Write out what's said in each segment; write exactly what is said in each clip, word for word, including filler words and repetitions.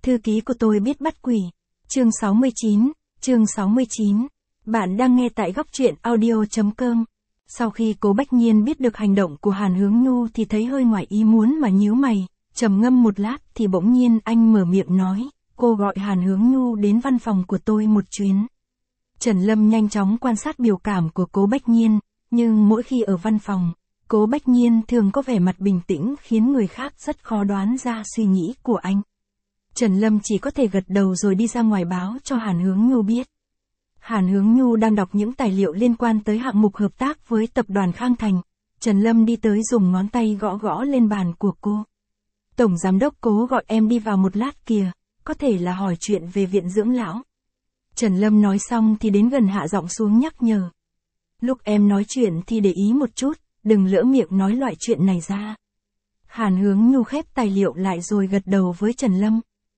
Thư ký của tôi biết bắt quỷ. Chương sáu mươi chín, chương sáu mươi chín. Bạn đang nghe tại góc truyện audio.com. Sau khi Cố Bách Nhiên biết được hành động của Hàn Hướng Nhu thì thấy hơi ngoài ý muốn mà nhíu mày, trầm ngâm một lát thì bỗng nhiên anh mở miệng nói, cô gọi Hàn Hướng Nhu đến văn phòng của tôi một chuyến. Trần Lâm nhanh chóng quan sát biểu cảm của Cố Bách Nhiên, nhưng mỗi khi ở văn phòng, Cố Bách Nhiên thường có vẻ mặt bình tĩnh khiến người khác rất khó đoán ra suy nghĩ của anh. Trần Lâm chỉ có thể gật đầu rồi đi ra ngoài báo cho Hàn Hướng Nhu biết. Hàn Hướng Nhu đang đọc những tài liệu liên quan tới hạng mục hợp tác với tập đoàn Khang Thành. Trần Lâm đi tới dùng ngón tay gõ gõ lên bàn của cô. Tổng giám đốc Cố gọi em đi vào một lát kìa, có thể là hỏi chuyện về viện dưỡng lão. Trần Lâm nói xong thì đến gần hạ giọng xuống nhắc nhở. Lúc em nói chuyện thì để ý một chút, đừng lỡ miệng nói loại chuyện này ra. Hàn Hướng Nhu khép tài liệu lại rồi gật đầu với Trần Lâm.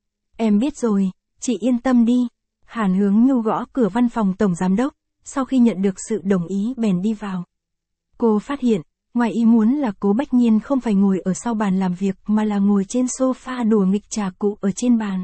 Em biết rồi, chị yên tâm đi. Hàn Hướng Nhu gõ cửa văn phòng tổng giám đốc, sau khi nhận được sự đồng ý bèn đi vào. Cô phát hiện, ngoài ý muốn là Cố Bách Nhiên không phải ngồi ở sau bàn làm việc mà là ngồi trên sofa đùa nghịch trà cụ ở trên bàn.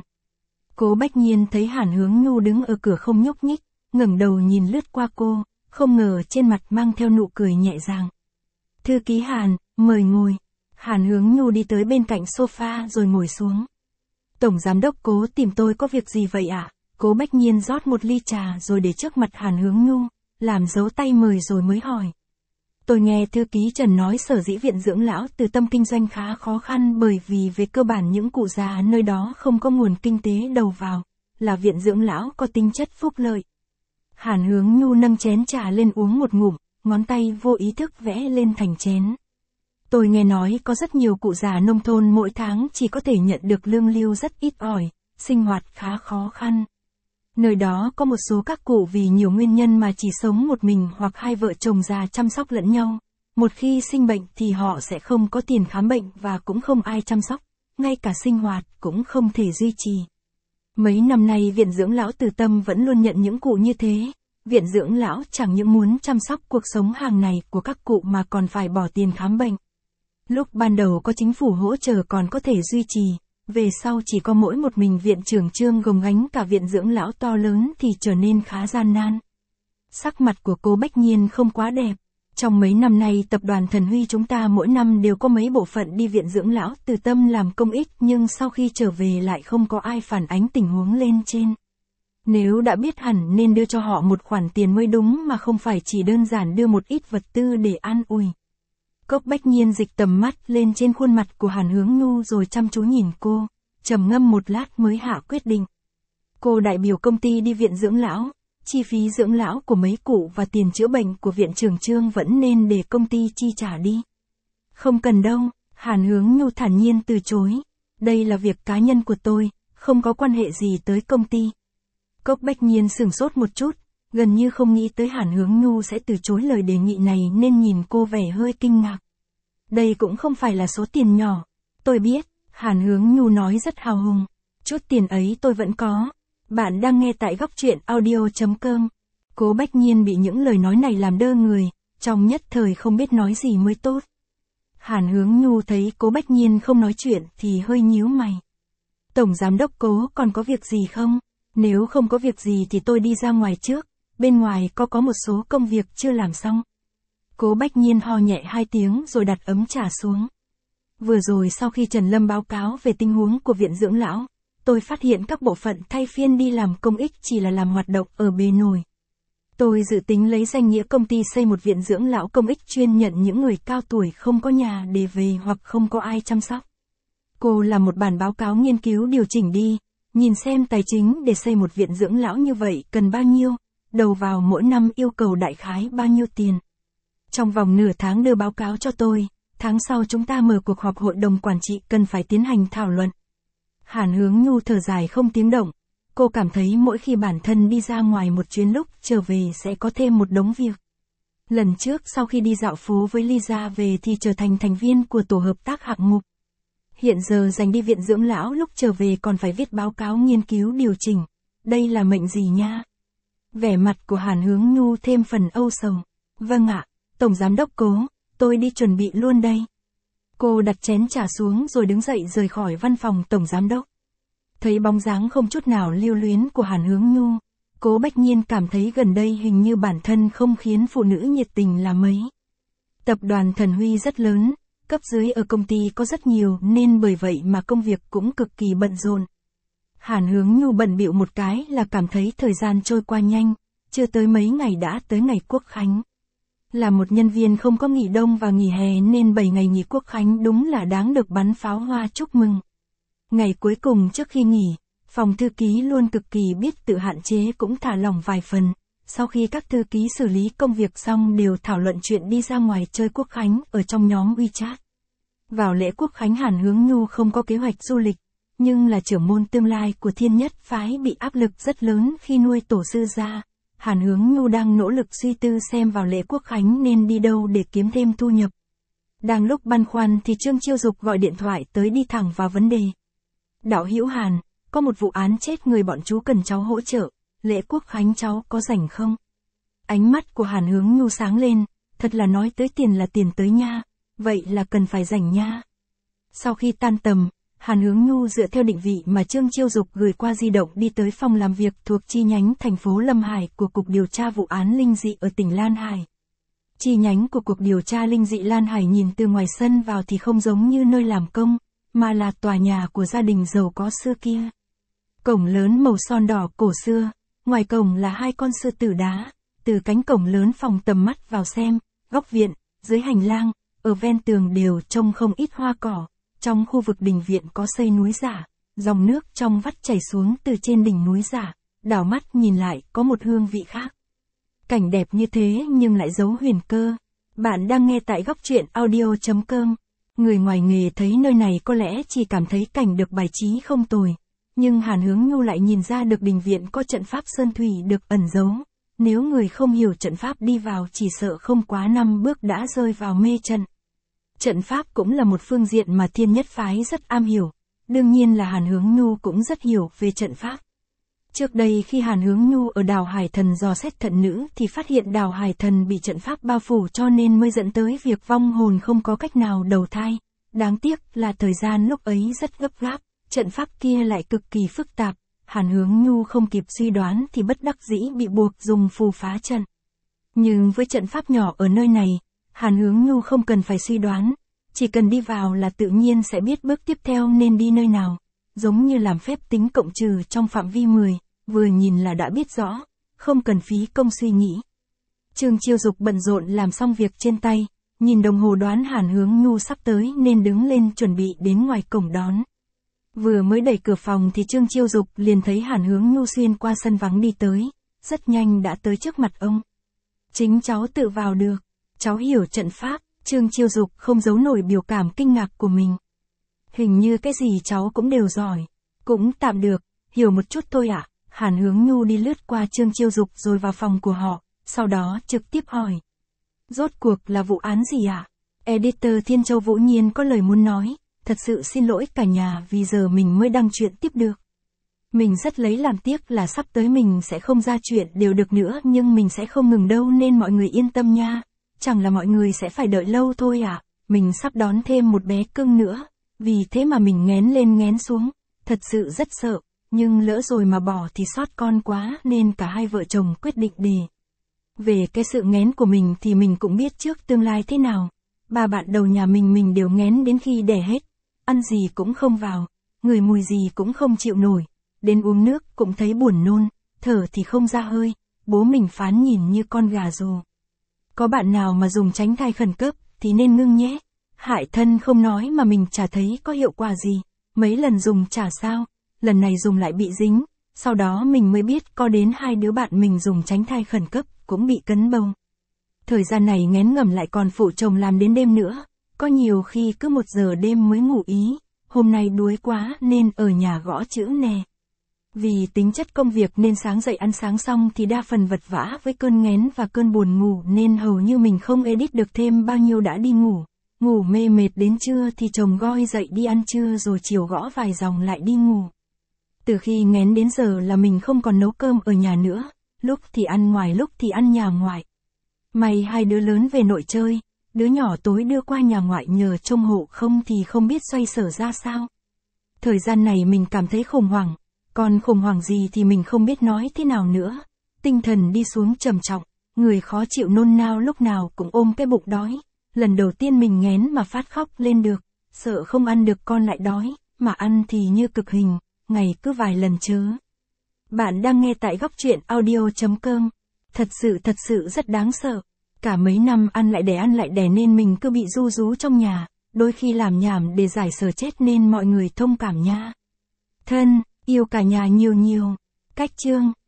Cố Bách Nhiên thấy Hàn Hướng Nhu đứng ở cửa không nhúc nhích, ngẩng đầu nhìn lướt qua cô, không ngờ trên mặt mang theo nụ cười nhẹ nhàng. Thư ký Hàn, mời ngồi. Hàn Hướng Nhu đi tới bên cạnh sofa rồi ngồi xuống. Tổng giám đốc Cố tìm tôi có việc gì vậy ạ? À? Cố Bách Nhiên rót một ly trà rồi để trước mặt Hàn Hướng Nhu, làm dấu tay mời rồi mới hỏi. Tôi nghe thư ký Trần nói sở dĩ viện dưỡng lão Từ Tâm kinh doanh khá khó khăn bởi vì về cơ bản những cụ già nơi đó không có nguồn kinh tế đầu vào, là viện dưỡng lão có tính chất phúc lợi. Hàn Hướng Nhu nâng chén trà lên uống một ngụm, ngón tay vô ý thức vẽ lên thành chén. Tôi nghe nói có rất nhiều cụ già nông thôn mỗi tháng chỉ có thể nhận được lương hưu rất ít ỏi, sinh hoạt khá khó khăn. Nơi đó có một số các cụ vì nhiều nguyên nhân mà chỉ sống một mình hoặc hai vợ chồng già chăm sóc lẫn nhau. Một khi sinh bệnh thì họ sẽ không có tiền khám bệnh và cũng không ai chăm sóc, ngay cả sinh hoạt cũng không thể duy trì. Mấy năm nay viện dưỡng lão Từ Tâm vẫn luôn nhận những cụ như thế. Viện dưỡng lão chẳng những muốn chăm sóc cuộc sống hàng ngày của các cụ mà còn phải bỏ tiền khám bệnh. Lúc ban đầu có chính phủ hỗ trợ còn có thể duy trì, về sau chỉ có mỗi một mình viện trưởng Trương gồng gánh cả viện dưỡng lão to lớn thì trở nên khá gian nan. Sắc mặt của Cố Bách Nhiên không quá đẹp. Trong mấy năm nay tập đoàn Thần Huy chúng ta mỗi năm đều có mấy bộ phận đi viện dưỡng lão Từ Tâm làm công ích nhưng sau khi trở về lại không có ai phản ánh tình huống lên trên. Nếu đã biết hẳn nên đưa cho họ một khoản tiền mới đúng mà không phải chỉ đơn giản đưa một ít vật tư để an ủi. Cố Bách Nhiên dịch tầm mắt lên trên khuôn mặt của Hàn Hướng Nhu rồi chăm chú nhìn cô, trầm ngâm một lát mới hạ quyết định. Cô đại biểu công ty đi viện dưỡng lão, chi phí dưỡng lão của mấy cụ và tiền chữa bệnh của viện trưởng Trương vẫn nên để công ty chi trả đi. Không cần đâu, Hàn Hướng Nhu thản nhiên từ chối. Đây là việc cá nhân của tôi, không có quan hệ gì tới công ty. Cố Bách Nhiên sửng sốt một chút, gần như không nghĩ tới Hàn Hướng Nhu sẽ từ chối lời đề nghị này nên nhìn cô vẻ hơi kinh ngạc. Đây cũng không phải là số tiền nhỏ. Tôi biết, Hàn Hướng Nhu nói rất hào hùng. Chút tiền ấy tôi vẫn có. Bạn đang nghe tại góc truyện audio.com. Cố Bách Nhiên bị những lời nói này làm đơ người, trong nhất thời không biết nói gì mới tốt. Hàn Hướng Nhu thấy Cố Bách Nhiên không nói chuyện thì hơi nhíu mày. Tổng giám đốc Cố còn có việc gì không? Nếu không có việc gì thì tôi đi ra ngoài trước, bên ngoài có có một số công việc chưa làm xong. Cố Bách Nhiên ho nhẹ hai tiếng rồi đặt ấm trà xuống. Vừa rồi sau khi Trần Lâm báo cáo về tình huống của viện dưỡng lão, tôi phát hiện các bộ phận thay phiên đi làm công ích chỉ là làm hoạt động ở bề nổi. Tôi dự tính lấy danh nghĩa công ty xây một viện dưỡng lão công ích chuyên nhận những người cao tuổi không có nhà để về hoặc không có ai chăm sóc. Cô làm một bản báo cáo nghiên cứu điều chỉnh đi, nhìn xem tài chính để xây một viện dưỡng lão như vậy cần bao nhiêu, đầu vào mỗi năm yêu cầu đại khái bao nhiêu tiền. Trong vòng nửa tháng đưa báo cáo cho tôi, tháng sau chúng ta mở cuộc họp hội đồng quản trị cần phải tiến hành thảo luận. Hàn Hướng Nhu thở dài không tiếng động, cô cảm thấy mỗi khi bản thân đi ra ngoài một chuyến lúc trở về sẽ có thêm một đống việc. Lần trước sau khi đi dạo phố với Lisa về thì trở thành thành viên của tổ hợp tác hạng mục. Hiện giờ dành đi viện dưỡng lão lúc trở về còn phải viết báo cáo nghiên cứu điều chỉnh. Đây là mệnh gì nha? Vẻ mặt của Hàn Hướng Nhu thêm phần âu sầu. Vâng ạ, Tổng Giám đốc Cố, tôi đi chuẩn bị luôn đây. Cô đặt chén trà xuống rồi đứng dậy rời khỏi văn phòng Tổng Giám đốc. Thấy bóng dáng không chút nào lưu luyến của Hàn Hướng Nhu, Cố Bách Nhiên cảm thấy gần đây hình như bản thân không khiến phụ nữ nhiệt tình là mấy. Tập đoàn Thần Huy rất lớn, cấp dưới ở công ty có rất nhiều nên bởi vậy mà công việc cũng cực kỳ bận rộn. Hàn Hướng Nhu bận bịu một cái là cảm thấy thời gian trôi qua nhanh, chưa tới mấy ngày đã tới ngày Quốc Khánh. Là một nhân viên không có nghỉ đông và nghỉ hè nên bảy ngày nghỉ Quốc Khánh đúng là đáng được bắn pháo hoa chúc mừng. Ngày cuối cùng trước khi nghỉ, phòng thư ký luôn cực kỳ biết tự hạn chế cũng thả lỏng vài phần. Sau khi các thư ký xử lý công việc xong đều thảo luận chuyện đi ra ngoài chơi Quốc Khánh ở trong nhóm WeChat. Vào lễ Quốc Khánh Hàn Hướng Nhu không có kế hoạch du lịch, nhưng là trưởng môn tương lai của Thiên Nhất phái bị áp lực rất lớn khi nuôi tổ sư ra. Hàn Hướng Nhu đang nỗ lực suy tư xem vào lễ Quốc Khánh nên đi đâu để kiếm thêm thu nhập. Đang lúc băn khoăn thì Trương Chiêu Dục gọi điện thoại tới đi thẳng vào vấn đề. Đạo hữu Hàn, có một vụ án chết người bọn chú cần cháu hỗ trợ, lễ Quốc Khánh cháu có rảnh không? Ánh mắt của Hàn Hướng Nhu sáng lên, thật là nói tới tiền là tiền tới nha, vậy là cần phải rảnh nha. Sau khi tan tầm, Hàn Hướng Nhu dựa theo định vị mà Trương Chiêu Dục gửi qua di động đi tới phòng làm việc thuộc chi nhánh thành phố Lâm Hải của Cục Điều tra Vụ án Linh dị ở tỉnh Lan Hải. Chi nhánh của Cục Điều tra Linh dị Lan Hải nhìn từ ngoài sân vào thì không giống như nơi làm công, mà là tòa nhà của gia đình giàu có xưa kia. Cổng lớn màu son đỏ cổ xưa, ngoài cổng là hai con sư tử đá, từ cánh cổng lớn phòng tầm mắt vào xem, góc viện, dưới hành lang, ở ven tường đều trông không ít hoa cỏ. Trong khu vực đình viện có xây núi giả, dòng nước trong vắt chảy xuống từ trên đỉnh núi giả, đảo mắt nhìn lại có một hương vị khác. Cảnh đẹp như thế nhưng lại giấu huyền cơ. Bạn đang nghe tại góc truyện audio chấm com. Người ngoài nghề thấy nơi này có lẽ chỉ cảm thấy cảnh được bài trí không tồi. Nhưng Hàn Hướng Nhu lại nhìn ra được đình viện có trận pháp sơn thủy được ẩn giấu. Nếu người không hiểu trận pháp đi vào chỉ sợ không quá năm bước đã rơi vào mê trận. Trận pháp cũng là một phương diện mà Thiên Nhất phái rất am hiểu, đương nhiên là Hàn Hướng Nhu cũng rất hiểu về trận pháp. Trước đây khi Hàn Hướng Nhu ở đào Hải Thần dò xét thận nữ thì phát hiện đào Hải Thần bị trận pháp bao phủ cho nên mới dẫn tới việc vong hồn không có cách nào đầu thai. Đáng tiếc là thời gian lúc ấy rất gấp gáp, trận pháp kia lại cực kỳ phức tạp, Hàn Hướng Nhu không kịp suy đoán thì bất đắc dĩ bị buộc dùng phù phá trận. Nhưng với trận pháp nhỏ ở nơi này, Hàn Hướng Nhu không cần phải suy đoán, chỉ cần đi vào là tự nhiên sẽ biết bước tiếp theo nên đi nơi nào, giống như làm phép tính cộng trừ trong phạm vi mười, vừa nhìn là đã biết rõ, không cần phí công suy nghĩ. Trương Chiêu Dục bận rộn làm xong việc trên tay, nhìn đồng hồ đoán Hàn Hướng Nhu sắp tới nên đứng lên chuẩn bị đến ngoài cổng đón. Vừa mới đẩy cửa phòng thì Trương Chiêu Dục liền thấy Hàn Hướng Nhu xuyên qua sân vắng đi tới, rất nhanh đã tới trước mặt ông. Chính cháu tự vào được, cháu hiểu trận pháp. Trương Chiêu Dục không giấu nổi biểu cảm kinh ngạc của mình. Hình như cái gì cháu cũng đều giỏi. Cũng tạm được, hiểu một chút thôi ạ. À? Hàn Hướng Nhu đi lướt qua Trương Chiêu Dục rồi vào phòng của họ, sau đó trực tiếp hỏi. Rốt cuộc là vụ án gì ạ? À? Editor Thiên Châu Vũ Nhiên có lời muốn nói, thật sự xin lỗi cả nhà vì giờ mình mới đăng chuyện tiếp được. Mình rất lấy làm tiếc là sắp tới mình sẽ không ra chuyện đều được nữa nhưng mình sẽ không ngừng đâu nên mọi người yên tâm nha. Chẳng là mọi người sẽ phải đợi lâu thôi à, mình sắp đón thêm một bé cưng nữa, vì thế mà mình nghén lên nghén xuống, thật sự rất sợ, nhưng lỡ rồi mà bỏ thì sót con quá nên cả hai vợ chồng quyết định đề. Về cái sự nghén của mình thì mình cũng biết trước tương lai thế nào, ba bạn đầu nhà mình mình đều nghén đến khi đẻ hết, ăn gì cũng không vào, ngửi mùi gì cũng không chịu nổi, đến uống nước cũng thấy buồn nôn, thở thì không ra hơi, bố mình phán nhìn như con gà rồ. Có bạn nào mà dùng tránh thai khẩn cấp thì nên ngưng nhé. Hại thân không nói mà mình chả thấy có hiệu quả gì. Mấy lần dùng chả sao, lần này dùng lại bị dính. Sau đó mình mới biết có đến hai đứa bạn mình dùng tránh thai khẩn cấp cũng bị cấn bầu. Thời gian này nghén ngầm lại còn phụ chồng làm đến đêm nữa. Có nhiều khi cứ một giờ đêm mới ngủ ý. Hôm nay đuối quá nên ở nhà gõ chữ nè. Vì tính chất công việc nên sáng dậy ăn sáng xong thì đa phần vật vã với cơn nghén và cơn buồn ngủ nên hầu như mình không edit được thêm bao nhiêu đã đi ngủ. Ngủ mê mệt đến trưa thì chồng goi dậy đi ăn trưa rồi chiều gõ vài dòng lại đi ngủ. Từ khi nghén đến giờ là mình không còn nấu cơm ở nhà nữa, lúc thì ăn ngoài lúc thì ăn nhà ngoại. May hai đứa lớn về nội chơi, đứa nhỏ tối đưa qua nhà ngoại nhờ trông hộ không thì không biết xoay sở ra sao. Thời gian này mình cảm thấy khủng hoảng, còn khủng hoảng gì thì mình không biết nói thế nào nữa. Tinh thần đi xuống trầm trọng, người khó chịu nôn nao lúc nào cũng ôm cái bụng đói. Lần đầu tiên mình nghén mà phát khóc lên được, sợ không ăn được con lại đói, mà ăn thì như cực hình, ngày cứ vài lần chớ. Bạn đang nghe tại góc truyện audio.com. Thật sự thật sự rất đáng sợ. Cả mấy năm ăn lại đẻ ăn lại đẻ nên mình cứ bị ru rú trong nhà, đôi khi làm nhảm để giải sờ chết nên mọi người thông cảm nha. Thân, yêu cả nhà nhiều nhiều. Cách chương.